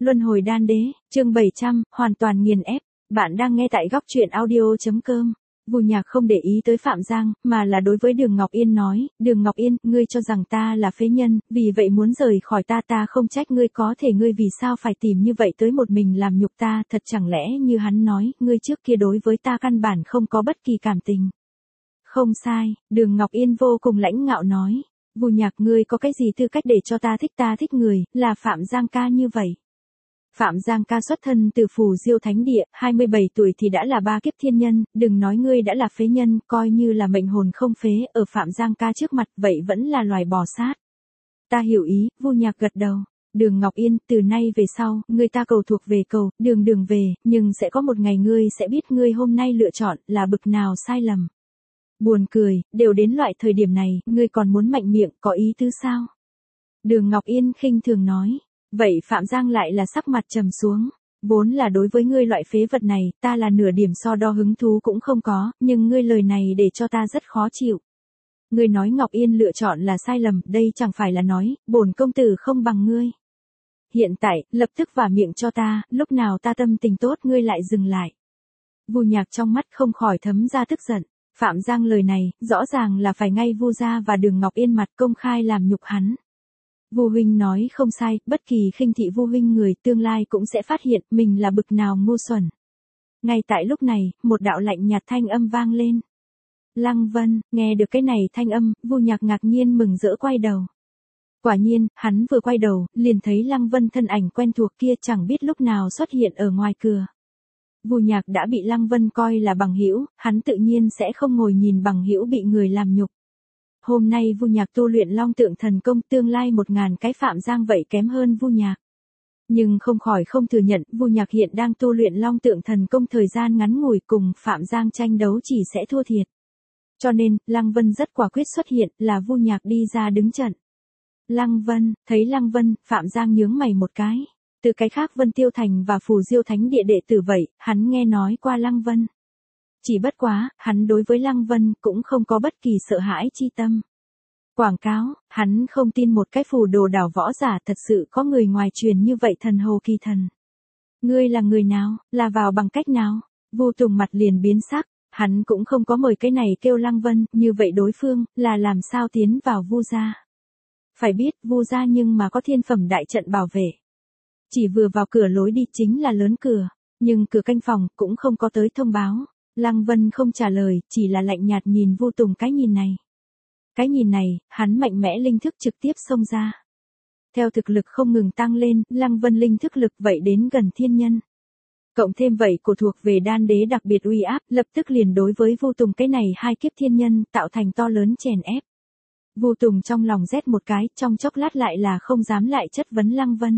Luân hồi đan đế, chương 700, hoàn toàn nghiền ép. Bạn đang nghe tại góc truyện audio.com. Vu Nhạc không để ý tới Phạm Giang, mà là đối với Đường Ngọc Yên nói, Đường Ngọc Yên, ngươi cho rằng ta là phế nhân, vì vậy muốn rời khỏi ta không trách ngươi, có thể ngươi vì sao phải tìm như vậy tới một mình làm nhục ta, thật chẳng lẽ như hắn nói, ngươi trước kia đối với ta căn bản không có bất kỳ cảm tình. Không sai, Đường Ngọc Yên vô cùng lãnh ngạo nói, Vu Nhạc, ngươi có cái gì tư cách để cho ta thích người, là Phạm Giang ca như vậy. Phạm Giang ca xuất thân từ Phù Diêu Thánh Địa, 27 tuổi thì đã là 3 kiếp thiên nhân, đừng nói ngươi đã là phế nhân, coi như là mệnh hồn không phế, ở Phạm Giang ca trước mặt vậy vẫn là loài bò sát. Ta hiểu ý, Vu Nhạc gật đầu. Đường Ngọc Yên, từ nay về sau, ngươi ta cầu thuộc về cầu, đường về, nhưng sẽ có một ngày ngươi sẽ biết ngươi hôm nay lựa chọn là bực nào sai lầm. Buồn cười, đều đến loại thời điểm này, ngươi còn muốn mạnh miệng, có ý tứ sao? Đường Ngọc Yên khinh thường nói. Vậy Phạm Giang lại là sắc mặt trầm xuống. Vốn là đối với ngươi loại phế vật này, ta là nửa điểm so đo hứng thú cũng không có, nhưng ngươi lời này để cho ta rất khó chịu. Ngươi nói Ngọc Yên lựa chọn là sai lầm, đây chẳng phải là nói, bổn công tử không bằng ngươi. Hiện tại, lập tức vả miệng cho ta, lúc nào ta tâm tình tốt ngươi lại dừng lại. Vu Nhạc trong mắt không khỏi thấm ra tức giận. Phạm Giang lời này, rõ ràng là phải ngay Vu gia và Đường Ngọc Yên mặt công khai làm nhục hắn. Vu huynh nói không sai, bất kỳ khinh thị Vu huynh người tương lai cũng sẽ phát hiện mình là bực nào ngu xuẩn. Ngay tại lúc này, một đạo lạnh nhạt thanh âm vang lên. Lăng Vân, nghe được cái này thanh âm, Vu Nhạc ngạc nhiên mừng rỡ quay đầu. Quả nhiên, hắn vừa quay đầu, liền thấy Lăng Vân thân ảnh quen thuộc kia chẳng biết lúc nào xuất hiện ở ngoài cửa. Vu Nhạc đã bị Lăng Vân coi là bằng hữu, hắn tự nhiên sẽ không ngồi nhìn bằng hữu bị người làm nhục. Hôm nay Vu Nhạc tu luyện Long Tượng Thần Công, tương lai 1000 cái Phạm Giang vậy kém hơn Vu Nhạc. Nhưng không khỏi không thừa nhận, Vu Nhạc hiện đang tu luyện Long Tượng Thần Công thời gian ngắn ngủi, cùng Phạm Giang tranh đấu chỉ sẽ thua thiệt. Cho nên, Lăng Vân rất quả quyết xuất hiện, là Vu Nhạc đi ra đứng trận. Lăng Vân, thấy Lăng Vân, Phạm Giang nhướng mày một cái. Từ cái khác Vân Tiêu Thành và Phù Diêu Thánh Địa đệ tử vậy, hắn nghe nói qua Lăng Vân. Chỉ bất quá, hắn đối với Lăng Vân cũng không có bất kỳ sợ hãi chi tâm. Quảng cáo, hắn không tin một cái phù đồ đảo võ giả thật sự có người ngoài truyền như vậy thần hồ kỳ thần. Ngươi là người nào, là vào bằng cách nào? Vu Tùng mặt liền biến sắc, hắn cũng không có mời cái này kêu Lăng Vân, như vậy đối phương, là làm sao tiến vào Vu gia. Phải biết, Vu gia nhưng mà có thiên phẩm đại trận bảo vệ. Chỉ vừa vào cửa lối đi chính là lớn cửa, nhưng cửa canh phòng cũng không có tới thông báo. Lăng Vân không trả lời, chỉ là lạnh nhạt nhìn Vu Tùng cái nhìn này. Cái nhìn này, hắn mạnh mẽ linh thức trực tiếp xông ra. Theo thực lực không ngừng tăng lên, Lăng Vân linh thức lực vậy đến gần thiên nhân. Cộng thêm vậy của thuộc về đan đế đặc biệt uy áp, lập tức liền đối với Vu Tùng cái này 2 kiếp thiên nhân, tạo thành to lớn chèn ép. Vu Tùng trong lòng rét một cái, trong chốc lát lại là không dám lại chất vấn Lăng Vân.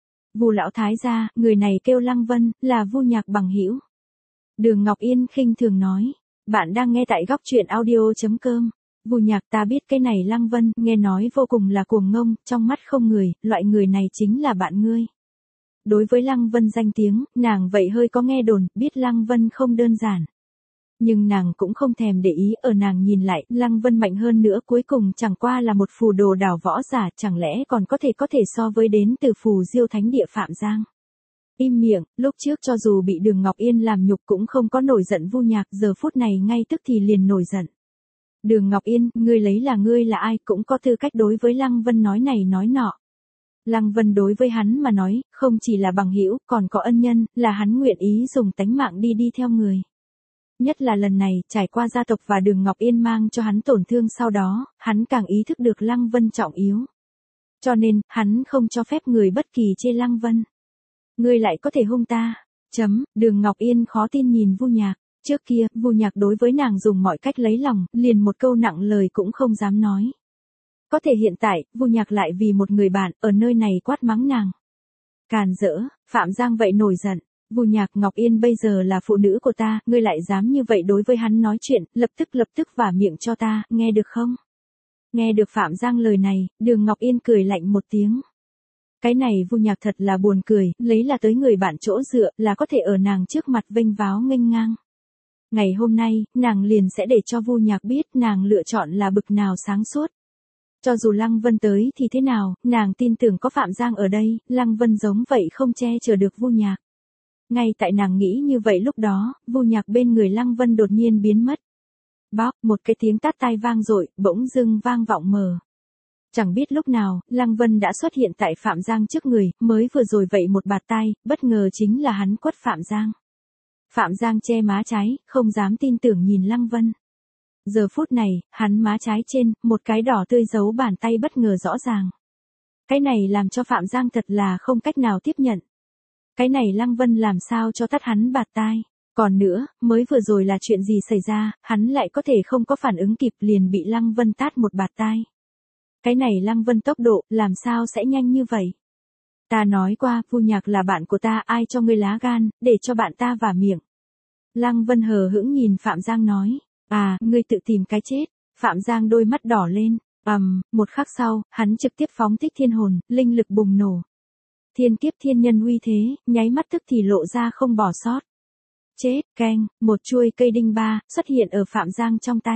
Vu lão thái gia, người này kêu Lăng Vân, là Vu Nhạc bằng hữu. Đường Ngọc Yên khinh thường nói, bạn đang nghe tại góc truyện audio.com. Vu Nhạc, ta biết cái này Lăng Vân, nghe nói vô cùng là cuồng ngông, trong mắt không người, loại người này chính là bạn ngươi. Đối với Lăng Vân danh tiếng, nàng vậy hơi có nghe đồn, biết Lăng Vân không đơn giản. Nhưng nàng cũng không thèm để ý, ở nàng nhìn lại, Lăng Vân mạnh hơn nữa, cuối cùng chẳng qua là một phù đồ đảo võ giả, chẳng lẽ còn có thể so với đến từ Phù Diêu Thánh Địa Phạm Giang. Im miệng, lúc trước cho dù bị Đường Ngọc Yên làm nhục cũng không có nổi giận Vu Nhạc, giờ phút này ngay tức thì liền nổi giận. Đường Ngọc Yên, ngươi là ai cũng có tư cách đối với Lăng Vân nói này nói nọ. Lăng Vân đối với hắn mà nói, không chỉ là bằng hữu, còn có ân nhân, là hắn nguyện ý dùng tánh mạng đi theo người. Nhất là lần này, trải qua gia tộc và Đường Ngọc Yên mang cho hắn tổn thương sau đó, hắn càng ý thức được Lăng Vân trọng yếu. Cho nên, hắn không cho phép người bất kỳ chê Lăng Vân. Ngươi lại có thể hung ta. Đường Ngọc Yên khó tin nhìn Vu Nhạc. Trước kia, Vu Nhạc đối với nàng dùng mọi cách lấy lòng, liền một câu nặng lời cũng không dám nói. Có thể hiện tại, Vu Nhạc lại vì một người bạn, ở nơi này quát mắng nàng. Càn rỡ, Phạm Giang vậy nổi giận. Vu Nhạc, Ngọc Yên bây giờ là phụ nữ của ta, ngươi lại dám như vậy đối với hắn nói chuyện, lập tức vả miệng cho ta, nghe được không? Nghe được Phạm Giang lời này, Đường Ngọc Yên cười lạnh một tiếng. Cái này Vu Nhạc thật là buồn cười, lấy là tới người bạn chỗ dựa, là có thể ở nàng trước mặt vênh váo nghênh ngang. Ngày hôm nay, nàng liền sẽ để cho Vu Nhạc biết nàng lựa chọn là bực nào sáng suốt. Cho dù Lăng Vân tới thì thế nào, nàng tin tưởng có Phạm Giang ở đây, Lăng Vân giống vậy không che chở được Vu Nhạc. Ngay tại nàng nghĩ như vậy lúc đó, Vu Nhạc bên người Lăng Vân đột nhiên biến mất. Bóp, một cái tiếng tát tai vang dội, bỗng dưng vang vọng mờ. Chẳng biết lúc nào, Lăng Vân đã xuất hiện tại Phạm Giang trước người, mới vừa rồi vậy một bạt tai, bất ngờ chính là hắn quất Phạm Giang. Phạm Giang che má trái, không dám tin tưởng nhìn Lăng Vân. Giờ phút này, hắn má trái trên, một cái đỏ tươi giấu bàn tay bất ngờ rõ ràng. Cái này làm cho Phạm Giang thật là không cách nào tiếp nhận. Cái này Lăng Vân làm sao cho tát hắn bạt tai. Còn nữa, mới vừa rồi là chuyện gì xảy ra, hắn lại có thể không có phản ứng kịp liền bị Lăng Vân tát một bạt tai. Cái này Lăng Vân tốc độ, làm sao sẽ nhanh như vậy? Ta nói qua, Vu Nhạc là bạn của ta, ai cho ngươi lá gan, để cho bạn ta vả miệng. Lăng Vân hờ hững nhìn Phạm Giang nói, à, ngươi tự tìm cái chết. Phạm Giang đôi mắt đỏ lên, một khắc sau, hắn trực tiếp phóng thích thiên hồn, linh lực bùng nổ. Thiên kiếp thiên nhân uy thế, nháy mắt tức thì lộ ra không bỏ sót. Chết, keng, một chuôi cây đinh ba, xuất hiện ở Phạm Giang trong tay.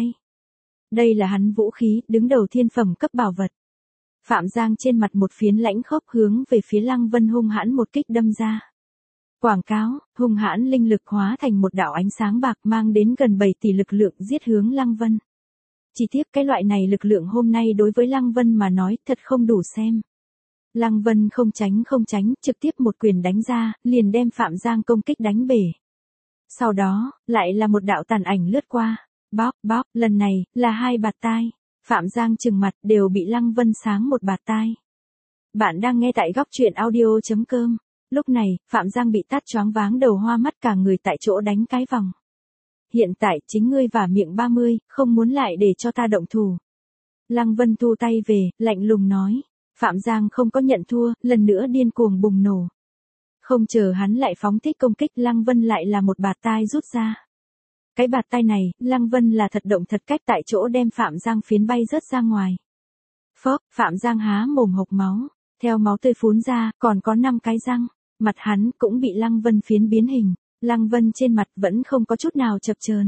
Đây là hắn vũ khí, đứng đầu thiên phẩm cấp bảo vật. Phạm Giang trên mặt một phiến lãnh khốc hướng về phía Lăng Vân hung hãn một kích đâm ra. Quảng cáo, hung hãn linh lực hóa thành một đạo ánh sáng bạc mang đến gần 7 tỷ lực lượng giết hướng Lăng Vân. Chỉ tiếc cái loại này lực lượng hôm nay đối với Lăng Vân mà nói thật không đủ xem. Lăng Vân không tránh, trực tiếp một quyền đánh ra, liền đem Phạm Giang công kích đánh bể. Sau đó, lại là một đạo tàn ảnh lướt qua. Bóp, lần này, là 2 bạt tai. Phạm Giang trừng mặt đều bị Lăng Vân sáng một bạt tai. Bạn đang nghe tại góc truyện audio.com. Lúc này, Phạm Giang bị tát choáng váng đầu hoa mắt cả người tại chỗ đánh cái vòng. Hiện tại, chính ngươi vả miệng 30, không muốn lại để cho ta động thủ. Lăng Vân thu tay về, lạnh lùng nói. Phạm Giang không có nhận thua, lần nữa điên cuồng bùng nổ. Không chờ hắn lại phóng thích công kích, Lăng Vân lại là một bạt tai rút ra. Cái bạt tai này, Lăng Vân là thật động thật cách tại chỗ đem Phạm Giang phiến bay rớt ra ngoài. Phốc, Phạm Giang há mồm hộc máu, theo máu tươi phún ra, còn có 5 cái răng, mặt hắn cũng bị Lăng Vân phiến biến hình, Lăng Vân trên mặt vẫn không có chút nào chập chờn.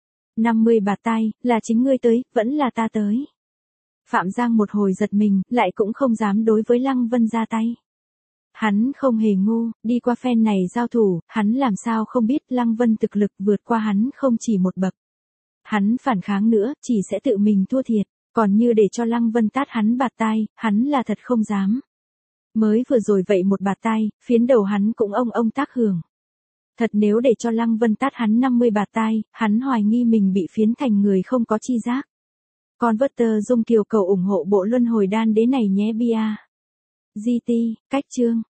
50 bạt tai, là chính ngươi tới, vẫn là ta tới. Phạm Giang một hồi giật mình, lại cũng không dám đối với Lăng Vân ra tay. Hắn không hề ngu, đi qua phen này giao thủ, hắn làm sao không biết Lăng Vân thực lực vượt qua hắn không chỉ một bậc. Hắn phản kháng nữa, chỉ sẽ tự mình thua thiệt, còn như để cho Lăng Vân tát hắn bạt tai, hắn là thật không dám. Mới vừa rồi vậy một bạt tai, phiến đầu hắn cũng ông tác hưởng. Thật nếu để cho Lăng Vân tát hắn 50 bạt tai, hắn hoài nghi mình bị phiến thành người không có chi giác. Converter Dung Kiều cầu ủng hộ bộ luân hồi đan đế này nhé bia. GT, cách chương.